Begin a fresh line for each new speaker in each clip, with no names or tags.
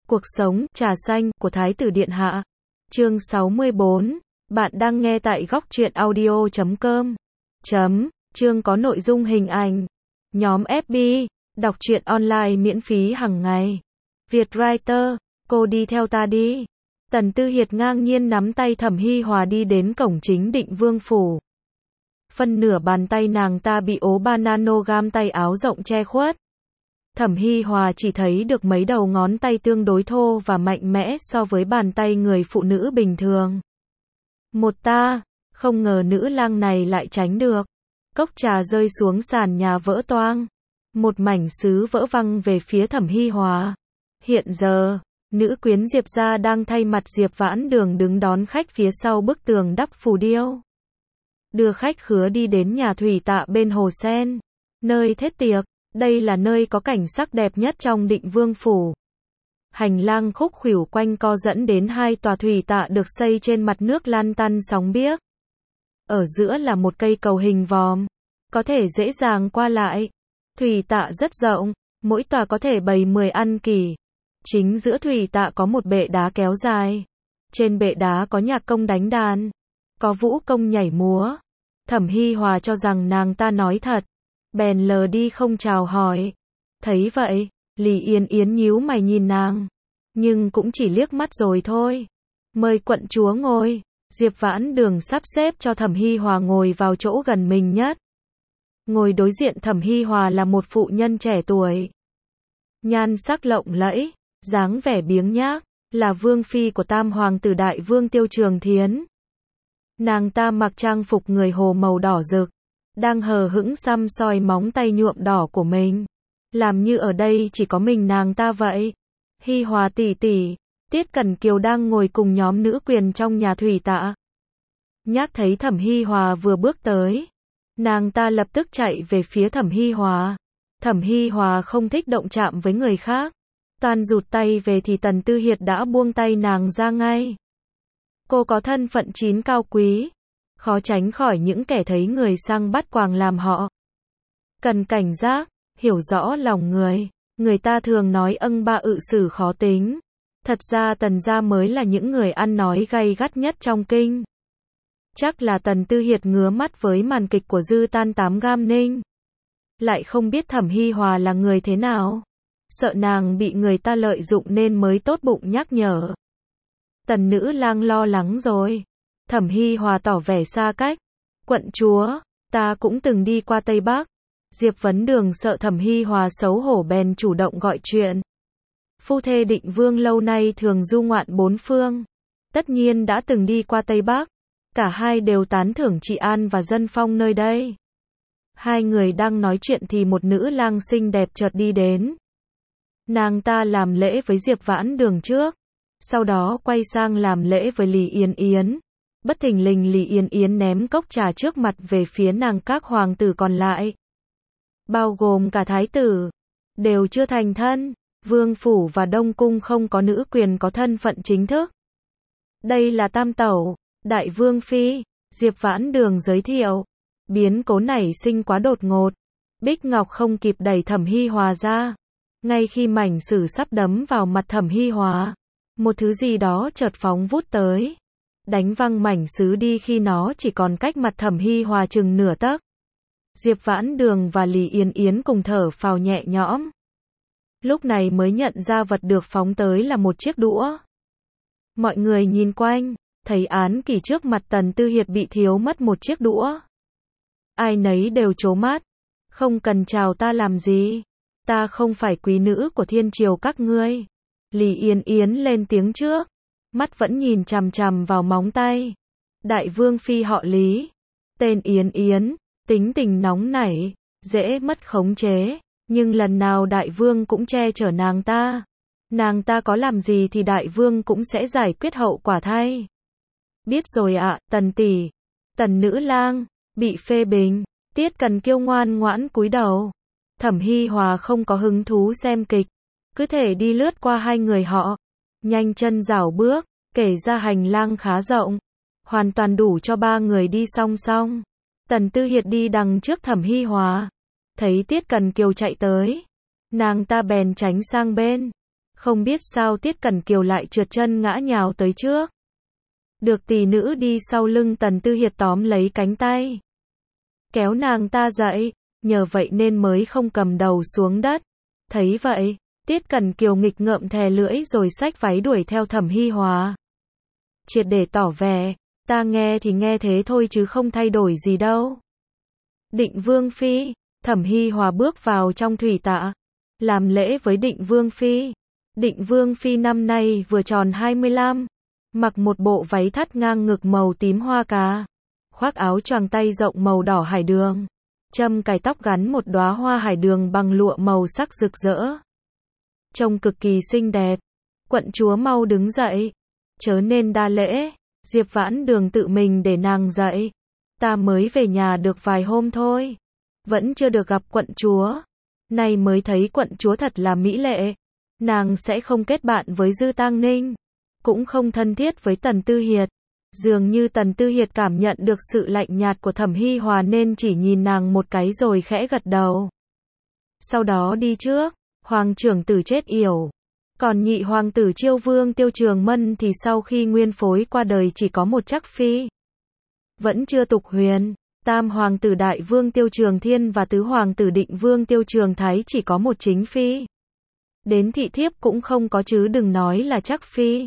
Cuộc sống, trà xanh, của Thái tử Điện Hạ. Chương 64. Bạn đang nghe tại góc truyện audio.com. Chương có nội dung hình ảnh. Nhóm FB. Đọc truyện online miễn phí hàng ngày. Vietwriter. Cô đi theo ta đi. Tần Tư Hiệt ngang nhiên nắm tay Thẩm Hi Hòa đi đến cổng chính Định Vương phủ. Phân nửa bàn tay nàng ta bị ố bananogram tay áo rộng che khuất. Thẩm Hi Hòa chỉ thấy được mấy đầu ngón tay tương đối thô và mạnh mẽ so với bàn tay người phụ nữ bình thường. Không ngờ nữ lang này lại tránh được. Cốc trà rơi xuống sàn nhà vỡ toang. Một mảnh sứ vỡ văng về phía Thẩm Hi Hòa. Hiện giờ, nữ quyến Diệp gia đang thay mặt Diệp Vãn Đường đứng đón khách phía sau bức tường đắp phù điêu. Đưa khách khứa đi đến nhà thủy tạ bên hồ sen, nơi thết tiệc. Đây là nơi có cảnh sắc đẹp nhất trong Định Vương phủ. Hành lang khúc khuỷu quanh co dẫn đến hai tòa thủy tạ được xây trên mặt nước lăn tăn sóng biếc. Ở giữa là một cây cầu hình vòm, có thể dễ dàng qua lại. Thủy tạ rất rộng, mỗi tòa có thể bày 10 ăn kỷ. Chính giữa thủy tạ có một bệ đá kéo dài. Trên bệ đá có nhạc công đánh đàn, có vũ công nhảy múa. Thẩm Hi Hòa cho rằng nàng ta nói thật, bèn lờ đi không chào hỏi. Thấy vậy, Lý Yên Yến nhíu mày nhìn nàng, nhưng cũng chỉ liếc mắt rồi thôi. Mời quận chúa ngồi. Diệp Vãn Đường sắp xếp cho Thẩm Hi Hòa ngồi vào chỗ gần mình nhất. Ngồi đối diện Thẩm Hi Hòa là một phụ nhân trẻ tuổi, nhan sắc lộng lẫy, dáng vẻ biếng nhác, là vương phi của tam hoàng tử Đại Vương Tiêu Trường Thiến. Nàng ta mặc trang phục người Hồ màu đỏ rực, đang hờ hững xăm soi móng tay nhuộm đỏ của mình, làm như ở đây chỉ có mình nàng ta vậy. Hi Hòa tỷ tỷ, Tiết Cẩn Kiều đang ngồi cùng nhóm nữ quyền trong nhà thủy tạ. Nhác thấy Thẩm Hi Hòa vừa bước tới, nàng ta lập tức chạy về phía Thẩm Hi Hòa. Thẩm Hi Hòa không thích động chạm với người khác, toàn rụt tay về thì Tần Tư Hiệt đã buông tay nàng ra ngay. Cô có thân phận chín cao quý, khó tránh khỏi những kẻ thấy người sang bắt quàng làm họ. Cần cảnh giác, hiểu rõ lòng người. Người ta thường nói âng ba ự xử khó tính. Thật ra Tần gia mới là những người ăn nói gay gắt nhất trong kinh. Chắc là Tần Tư Hiệt ngứa mắt với màn kịch của Dư Tan Tám Gam Ninh. Lại không biết Thẩm Hi Hòa là người thế nào. Sợ nàng bị người ta lợi dụng nên mới tốt bụng nhắc nhở. Tần nữ lang lo lắng rồi. Thẩm Hi Hòa tỏ vẻ xa cách. Quận chúa, ta cũng từng đi qua Tây Bắc. Diệp Vấn Đường sợ Thẩm Hi Hòa xấu hổ bèn chủ động gọi chuyện. Phu thê Định Vương lâu nay thường du ngoạn bốn phương, tất nhiên đã từng đi qua Tây Bắc. Cả hai đều tán thưởng trị an và dân phong nơi đây. Hai người đang nói chuyện thì một nữ lang xinh đẹp chợt đi đến. Nàng ta làm lễ với Diệp Vãn Đường trước, sau đó quay sang làm lễ với Lý Yên Yến. Bất thình lình Lý Yên Yến ném cốc trà trước mặt về phía nàng. Các hoàng tử còn lại, bao gồm cả thái tử, đều chưa thành thân. Vương phủ và Đông cung không có nữ quyền có thân phận chính thức. Đây là tam tẩu, Đại Vương phi. Diệp Vãn Đường giới thiệu. Biến cố nảy sinh quá đột ngột, Bích Ngọc không kịp đẩy Thẩm Hi Hòa ra. Ngay khi mảnh sứ sắp đấm vào mặt Thẩm Hi Hòa, một thứ gì đó chợt phóng vút tới, đánh văng mảnh sứ đi khi nó chỉ còn cách mặt Thẩm Hi Hòa chừng nửa tấc. Diệp Vãn Đường và Lý Yên Yến cùng thở phào nhẹ nhõm. Lúc này mới nhận ra vật được phóng tới là một chiếc đũa. Mọi người nhìn quanh, thấy án kỷ trước mặt Tần Tư Hiệt bị thiếu mất một chiếc đũa. Ai nấy đều trố mắt. Không cần chào ta làm gì. Ta không phải quý nữ của thiên triều các ngươi. Lý Yên Yến lên tiếng trước, mắt vẫn nhìn chằm chằm vào móng tay. Đại Vương phi họ Lý, tên Yến Yến, tính tình nóng nảy, dễ mất khống chế, nhưng lần nào Đại Vương cũng che chở nàng ta. Nàng ta có làm gì thì Đại Vương cũng sẽ giải quyết hậu quả thay. Biết rồi ạ, Tần tỷ. Tần nữ lang bị phê bình. Tiết Cẩn Kiêu ngoan ngoãn cúi đầu. Thẩm Hi Hòa không có hứng thú xem kịch, cứ thể đi lướt qua hai người họ, nhanh chân rảo bước, kể ra hành lang khá rộng, hoàn toàn đủ cho ba người đi song song. Tần Tư Hiệt đi đằng trước Thẩm Hi Hòa, thấy Tiết Cẩn Kiều chạy tới, nàng ta bèn tránh sang bên, Không biết sao Tiết Cẩn Kiều lại trượt chân ngã nhào tới trước. Được tỷ nữ đi sau lưng Tần Tư Hiệt tóm lấy cánh tay, kéo nàng ta dậy, nhờ vậy nên mới không cầm đầu xuống đất. Thấy vậy, Tiết Cẩn Kiều nghịch ngợm thè lưỡi rồi xách váy đuổi theo Thẩm Hi Hòa. Triệt để tỏ vẻ, ta nghe thì nghe thế thôi chứ không thay đổi gì đâu. Định Vương Phi, Thẩm Hi Hòa bước vào trong thủy tạ, làm lễ với Định Vương Phi. Định Vương Phi năm nay vừa tròn 25, mặc một bộ váy thắt ngang ngực màu tím hoa cà, khoác áo choàng tay rộng màu đỏ hải đường, châm cài tóc gắn một đóa hoa hải đường bằng lụa màu sắc rực rỡ. Trông cực kỳ xinh đẹp. Quận chúa mau đứng dậy, chớ nên đa lễ. Diệp Vãn Đường tự mình để nàng dậy. Ta mới về nhà được vài hôm thôi, vẫn chưa được gặp quận chúa. Nay mới thấy quận chúa thật là mỹ lệ. Nàng sẽ không kết bạn với Dư Tang Ninh, cũng không thân thiết với Tần Tư Hiệt. Dường như Tần Tư Hiệt cảm nhận được sự lạnh nhạt của Thẩm Hi Hòa nên chỉ nhìn nàng một cái rồi khẽ gật đầu. Sau đó đi trước, hoàng trưởng tử chết yểu. Còn nhị hoàng tử Chiêu Vương Tiêu Trường Mân thì sau khi nguyên phối qua đời chỉ có một chắc phi. Vẫn chưa tục huyền. Tam hoàng tử Đại Vương Tiêu Trường Thiên và tứ hoàng tử Định Vương Tiêu Trường Thái chỉ có một chính phi. Đến thị thiếp cũng không có chứ đừng nói là chắc phi.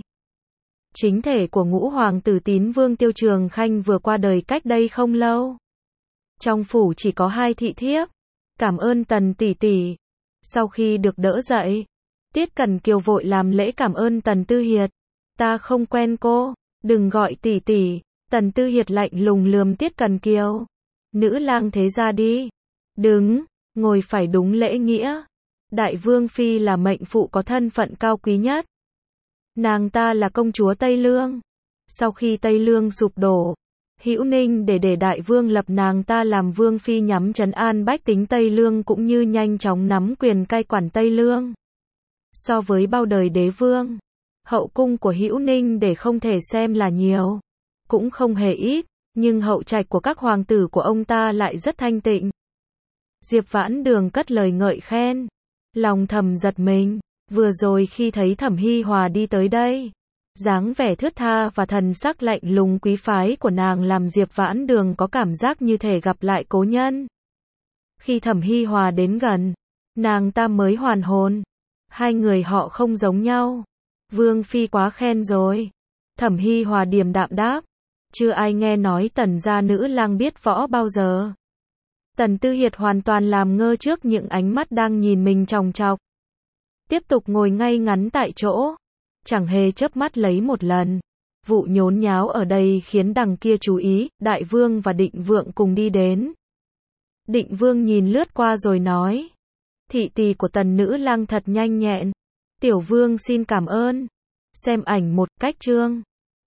Chính thể của ngũ hoàng tử Tín Vương Tiêu Trường Khanh vừa qua đời cách đây không lâu. Trong phủ chỉ có 2 thị thiếp. Cảm ơn Tần tỷ tỷ. Sau khi được đỡ dậy, Tiết Cẩn Kiều vội làm lễ cảm ơn Tần Tư Hiệt. Ta không quen cô, đừng gọi tỷ tỷ. Tần Tư Hiệt lạnh lùng lườm Tiết Cẩn Kiều. Nữ lang thế ra đi. Đứng, ngồi phải đúng lễ nghĩa. Đại Vương Phi là mệnh phụ có thân phận cao quý nhất. Nàng ta là công chúa Tây Lương. Sau khi Tây Lương sụp đổ, Hữu Ninh để Đại Vương lập nàng ta làm Vương Phi nhắm trấn an bách tính Tây Lương cũng như nhanh chóng nắm quyền cai quản Tây Lương. So với bao đời đế vương, hậu cung của Hữu Ninh để không thể xem là nhiều, cũng không hề ít, nhưng hậu trạch của các hoàng tử của ông ta lại rất thanh tịnh. Diệp Vãn Đường cất lời ngợi khen, lòng thầm giật mình, vừa rồi khi thấy Thẩm Hi Hòa đi tới đây, dáng vẻ thướt tha và thần sắc lạnh lùng quý phái của nàng làm Diệp Vãn Đường có cảm giác như thể gặp lại cố nhân. Khi Thẩm Hi Hòa đến gần, nàng ta mới hoàn hồn. Hai người họ không giống nhau. Vương Phi quá khen rồi. Thẩm Hi Hòa điềm đạm đáp. Chưa ai nghe nói Tần gia nữ lang biết võ bao giờ. Tần Tư Hiệt hoàn toàn làm ngơ trước những ánh mắt đang nhìn mình chòng chọc. Tiếp tục ngồi ngay ngắn tại chỗ, chẳng hề chớp mắt lấy một lần. Vụ nhốn nháo ở đây khiến đằng kia chú ý. Đại Vương và Định Vượng cùng đi đến. Định Vương nhìn lướt qua rồi nói. Thị tỳ của Tần nữ lang thật nhanh nhẹn. Tiểu Vương xin cảm ơn. Xem ảnh một cách chương.